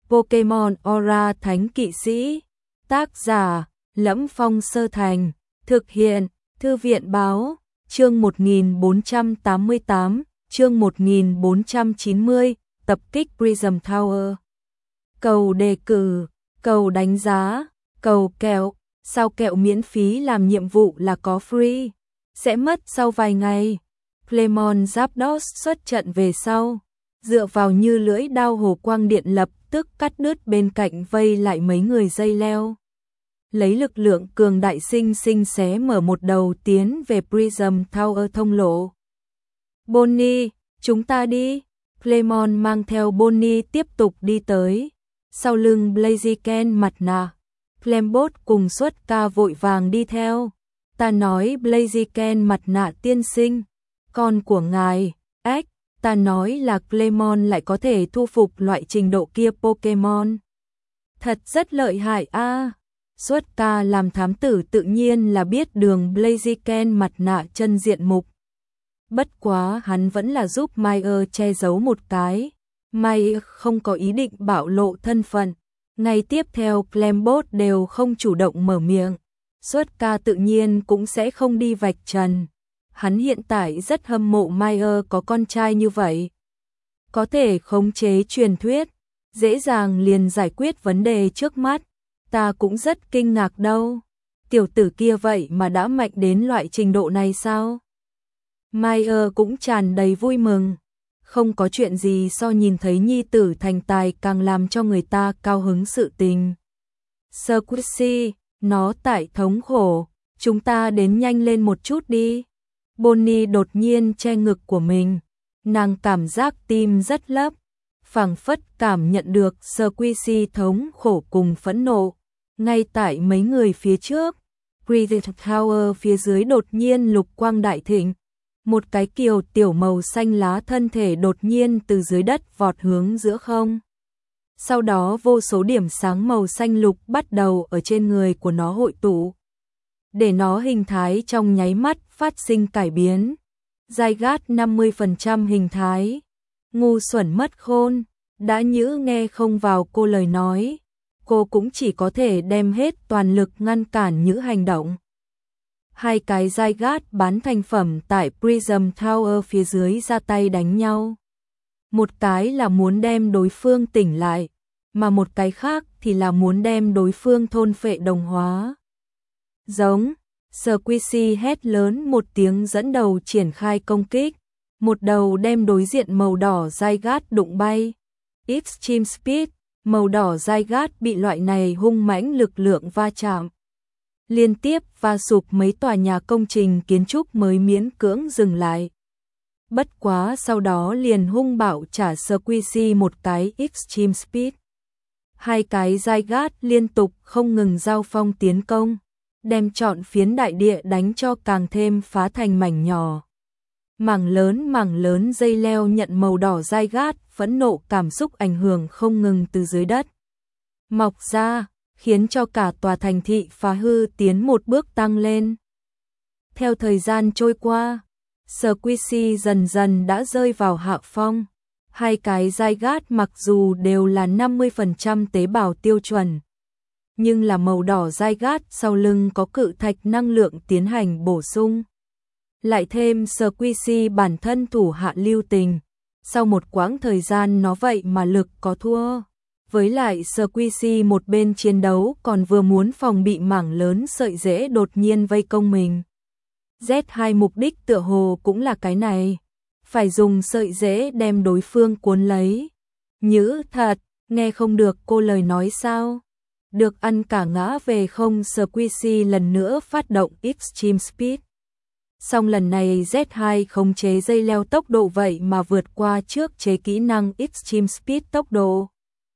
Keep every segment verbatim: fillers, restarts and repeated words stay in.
Pokemon Aura Thánh Kỵ Sĩ. Tác giả: Lẫm Phong Sơ Thành. Thực hiện: Thư viện báo. Chương một nghìn bốn trăm tám mươi tám, chương một nghìn bốn trăm chín mươi, tập kích Prism Tower. Cầu đề cử, cầu đánh giá, cầu kẹo, sao kẹo miễn phí làm nhiệm vụ là có free, sẽ mất sau vài ngày. Clemon Zapdos xuất trận về sau, dựa vào như lưỡi đao hồ quang điện lập tức cắt đứt bên cạnh vây lại mấy người dây leo. Lấy lực lượng cường đại sinh sinh xé mở một đầu tiến về Prism Tower thông lộ. Bonnie, chúng ta đi. Clemon mang theo Bonnie tiếp tục đi tới. Sau lưng Blaziken mặt nạ, Clembot cùng Xuất Ca vội vàng đi theo. Ta nói Blaziken mặt nạ tiên sinh, con của ngài, ếch, ta nói là Clemon lại có thể thu phục loại trình độ kia Pokemon. Thật rất lợi hại a. À. Xuất Ca làm thám tử tự nhiên là biết đường Blaziken mặt nạ chân diện mục. Bất quá hắn vẫn là giúp Meyer che giấu một cái. Meyer không có ý định bạo lộ thân phận. Ngay tiếp theo Clembot đều không chủ động mở miệng. Xuất Ca tự nhiên cũng sẽ không đi vạch trần. Hắn hiện tại rất hâm mộ Meyer có con trai như vậy. Có thể khống chế truyền thuyết, dễ dàng liền giải quyết vấn đề trước mắt. Ta cũng rất kinh ngạc đâu. Tiểu tử kia vậy mà đã mạnh đến loại trình độ này sao? Meyer cũng tràn đầy vui mừng. Không có chuyện gì so nhìn thấy nhi tử thành tài càng làm cho người ta cao hứng sự tình. Squishy, nó tại thống khổ, chúng ta đến nhanh lên một chút đi. Bonnie đột nhiên che ngực của mình, nàng cảm giác tim rất lấp, phảng phất cảm nhận được Squishy thống khổ cùng phẫn nộ. Ngay tại mấy người phía trước, Prism Tower phía dưới đột nhiên lục quang đại thịnh. Một cái kiều tiểu màu xanh lá thân thể đột nhiên từ dưới đất vọt hướng giữa không. Sau đó vô số điểm sáng màu xanh lục bắt đầu ở trên người của nó hội tụ. Để nó hình thái trong nháy mắt phát sinh cải biến. Zygarde năm mươi phần trăm hình thái. Ngu xuẩn mất khôn, đã nhữ nghe không vào cô lời nói. Cô cũng chỉ có thể đem hết toàn lực ngăn cản những hành động. Hai cái Zygarde bán thành phẩm tại Prism Tower phía dưới ra tay đánh nhau. Một cái là muốn đem đối phương tỉnh lại, mà một cái khác thì là muốn đem đối phương thôn phệ đồng hóa. Giống, Squishy hét lớn một tiếng dẫn đầu triển khai công kích. Một đầu đem đối diện màu đỏ Zygarde đụng bay. Extreme Speed, màu đỏ Zygarde bị loại này hung mãnh lực lượng va chạm. Liên tiếp va sụp mấy tòa nhà công trình kiến trúc mới miễn cưỡng dừng lại. Bất quá sau đó liền hung bạo trả Squishy một cái Extreme Speed. Hai cái Zygarde liên tục không ngừng giao phong tiến công, đem trọn phiến đại địa đánh cho càng thêm phá thành mảnh nhỏ. Mảng lớn mảng lớn dây leo nhận màu đỏ Zygarde phẫn nộ cảm xúc ảnh hưởng không ngừng từ dưới đất mọc ra, khiến cho cả tòa thành thị phá hư tiến một bước tăng lên. Theo thời gian trôi qua, Squishy dần dần đã rơi vào hạ phong. Hai cái Zygarde mặc dù đều là năm mươi phần trăm tế bào tiêu chuẩn, nhưng là màu đỏ Zygarde sau lưng có cự thạch năng lượng tiến hành bổ sung. Lại thêm Squishy bản thân thủ hạ lưu tình, sau một quãng thời gian nó vậy mà lực có thua. Với lại Squishy một bên chiến đấu còn vừa muốn phòng bị mảng lớn sợi rễ đột nhiên vây công mình. Z hai mục đích tựa hồ cũng là cái này, phải dùng sợi rễ đem đối phương cuốn lấy. Nhữ thật, nghe không được cô lời nói sao? Được ăn cả ngã về không. Squishy lần nữa phát động Extreme Speed. Song lần này Z hai khống chế dây leo tốc độ vậy mà vượt qua trước chế kỹ năng Extreme Speed tốc độ.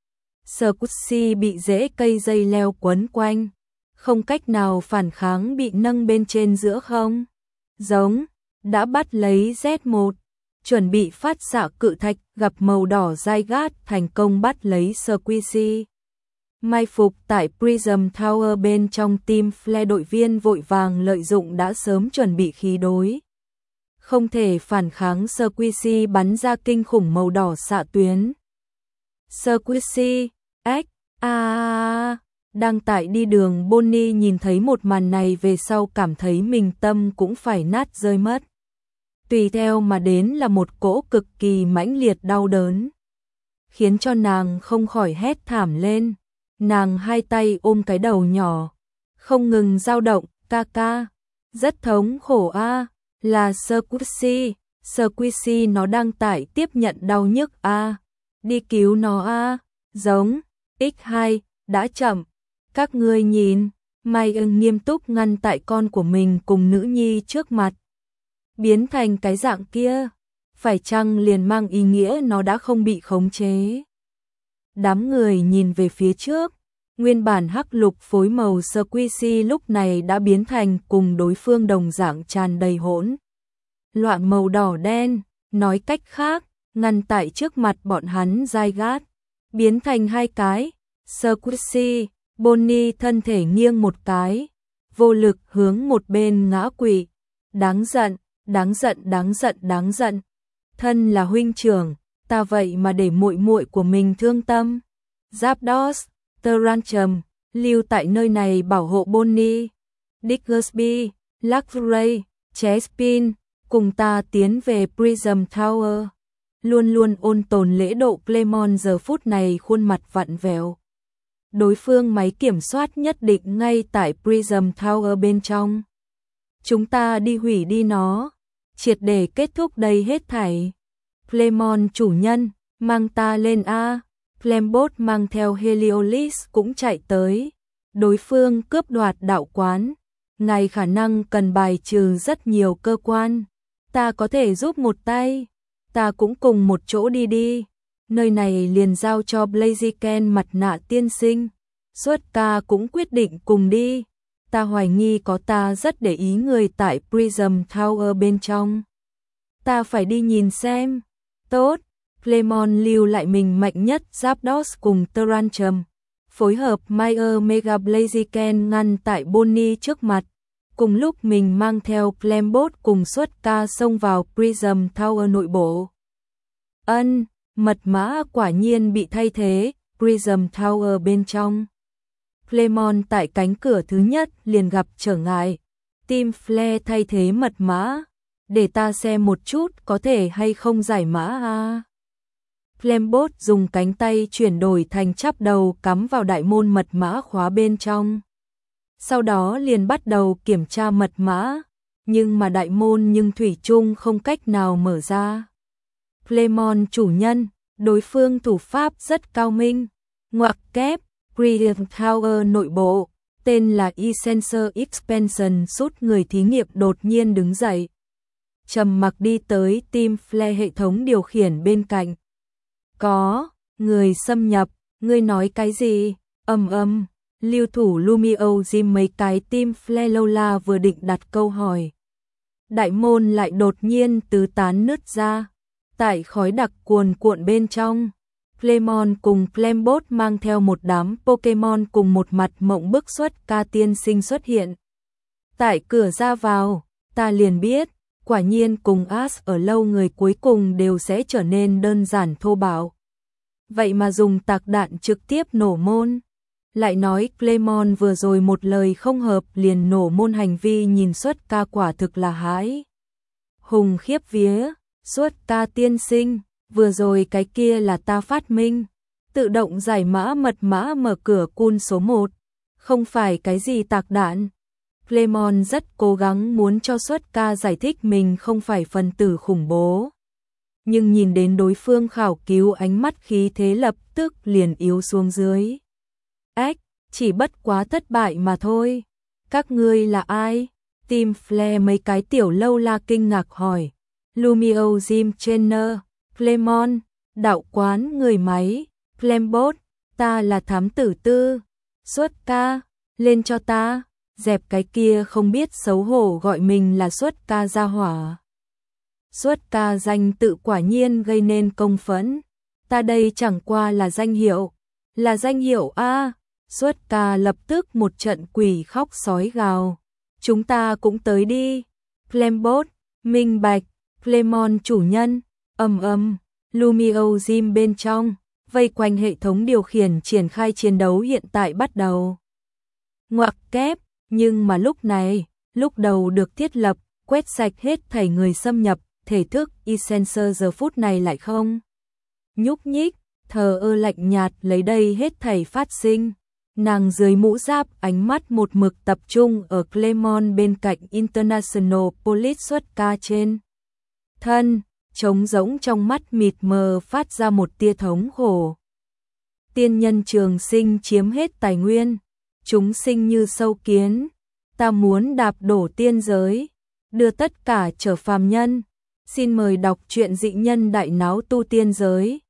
Squishy bị rễ cây dây leo quấn quanh, không cách nào phản kháng bị nâng bên trên giữa không. Giống, đã bắt lấy Z một, chuẩn bị phát xạ cự thạch gặp màu đỏ Zygarde thành công bắt lấy Squishy. Mai phục tại Prism Tower bên trong team Flare đội viên vội vàng lợi dụng đã sớm chuẩn bị khí đối. Không thể phản kháng Squishy bắn ra kinh khủng màu đỏ xạ tuyến. Squishy, Ách, a à, đang tại đi đường Bonnie nhìn thấy một màn này về sau cảm thấy mình tâm cũng phải nát rơi mất. Tùy theo mà đến là một cỗ cực kỳ mãnh liệt đau đớn, khiến cho nàng không khỏi hét thảm lên. Nàng hai tay ôm cái đầu nhỏ, không ngừng dao động, ca ca, rất thống khổ a, à, là Squishy, Squishy nó đang tại tiếp nhận đau nhức a, à. Đi cứu nó a, à. Giống, nhân hai, đã chậm. Các ngươi nhìn, Mai ưng nghiêm túc ngăn tại con của mình cùng nữ nhi trước mặt. Biến thành cái dạng kia, phải chăng liền mang ý nghĩa nó đã không bị khống chế. Đám người nhìn về phía trước, nguyên bản hắc lục phối màu Squishy lúc này đã biến thành cùng đối phương đồng dạng tràn đầy hỗn loạn màu đỏ đen, nói cách khác, ngăn tại trước mặt bọn hắn dai gát, biến thành hai cái. Squishy, Bonnie thân thể nghiêng một cái, vô lực hướng một bên ngã quỵ. Đáng giận, đáng giận, đáng giận, đáng giận. Thân là huynh trưởng, ta vậy mà để muội muội của mình thương tâm. Zapdos, Tarantum, lưu tại nơi này bảo hộ Bonnie. Diggersby, Luxray, Chespin, cùng ta tiến về Prism Tower. Luôn luôn ôn tồn lễ độ Clemon giờ phút này khuôn mặt vặn vẹo. Đối phương máy kiểm soát nhất định ngay tại Prism Tower bên trong. Chúng ta đi hủy đi nó, triệt để kết thúc đây hết thảy. Clemon chủ nhân, mang ta lên a. Flambot mang theo Heliolis cũng chạy tới. Đối phương cướp đoạt đạo quán, ngài khả năng cần bài trừ rất nhiều cơ quan. Ta có thể giúp một tay, ta cũng cùng một chỗ đi đi. Nơi này liền giao cho Blaziken mặt nạ tiên sinh. Suất ca cũng quyết định cùng đi. Ta hoài nghi có ta rất để ý người tại Prism Tower bên trong. Ta phải đi nhìn xem. Tốt, Clemon lưu lại mình mạnh nhất Zapdos cùng Tarantum. Phối hợp Meyer Mega Blaziken ngăn tại Bonnie trước mặt. Cùng lúc mình mang theo Flambot cùng Suất ca xông vào Prism Tower nội bộ. Ân, mật mã quả nhiên bị thay thế, Prism Tower bên trong. Clemon tại cánh cửa thứ nhất liền gặp trở ngại. Team Flare thay thế mật mã. Để ta xem một chút có thể hay không giải mã a. Flambot dùng cánh tay chuyển đổi thành chắp đầu cắm vào đại môn mật mã khóa bên trong. Sau đó liền bắt đầu kiểm tra mật mã. Nhưng mà đại môn nhưng thủy chung không cách nào mở ra. Clemon chủ nhân, đối phương thủ pháp rất cao minh. Ngoặc kép, Prism Tower nội bộ, tên là E-Sensor Expansion suốt người thí nghiệm đột nhiên đứng dậy. Trầm mặc đi tới Team Flare hệ thống điều khiển bên cạnh. Có, người xâm nhập, ngươi nói cái gì? Ầm ầm, lưu thủ Lumio Jim mấy cái Team Flare Lola vừa định đặt câu hỏi. Đại môn lại đột nhiên tứ tán nứt ra. Tại khói đặc cuồn cuộn bên trong, Clemon cùng Flambot mang theo một đám Pokemon cùng một mặt mộng bức Suất ca tiên sinh xuất hiện. Tại cửa ra vào, ta liền biết, quả nhiên cùng Ash ở lâu người cuối cùng đều sẽ trở nên đơn giản thô bạo. Vậy mà dùng tạc đạn trực tiếp nổ môn. Lại nói Clemon vừa rồi một lời không hợp liền nổ môn hành vi nhìn Suất ca quả thực là hãi hùng khiếp vía. Suất ca tiên sinh, vừa rồi cái kia là ta phát minh, tự động giải mã mật mã mở cửa cun số một, không phải cái gì tạc đạn. Clemon rất cố gắng muốn cho Suất ca giải thích mình không phải phần tử khủng bố. Nhưng nhìn đến đối phương khảo cứu ánh mắt khí thế lập tức liền yếu xuống dưới. Ách, chỉ bất quá thất bại mà thôi. Các ngươi là ai? Team Flare mấy cái tiểu lâu la kinh ngạc hỏi. Lumio Jim Trainer, Clemon, đạo quán người máy, Flambot, ta là thám tử tư. Suất ca, lên cho ta, dẹp cái kia không biết xấu hổ gọi mình là Suất ca ra hỏa. Suất ca danh tự quả nhiên gây nên công phẫn. Ta đây chẳng qua là danh hiệu, là danh hiệu a. Suất ca lập tức một trận quỷ khóc sói gào. Chúng ta cũng tới đi. Flambot, minh bạch. Clemon chủ nhân, ầm ầm, Lumio Jim bên trong, vây quanh hệ thống điều khiển triển khai chiến đấu hiện tại bắt đầu. Ngoặc kép, nhưng mà lúc này, lúc đầu được thiết lập, quét sạch hết thảy người xâm nhập, thể thức Essencer giờ phút này lại không nhúc nhích, thờ ơ lạnh nhạt lấy đây hết thảy phát sinh. Nàng dưới mũ giáp ánh mắt một mực tập trung ở Clemon bên cạnh International Police xuất ca trên thân, trống rỗng trong mắt mịt mờ phát ra một tia thống khổ. Tiên nhân trường sinh chiếm hết tài nguyên, chúng sinh như sâu kiến, ta muốn đạp đổ tiên giới, đưa tất cả trở phàm nhân. Xin mời đọc truyện Dị Nhân Đại Náo Tu Tiên Giới.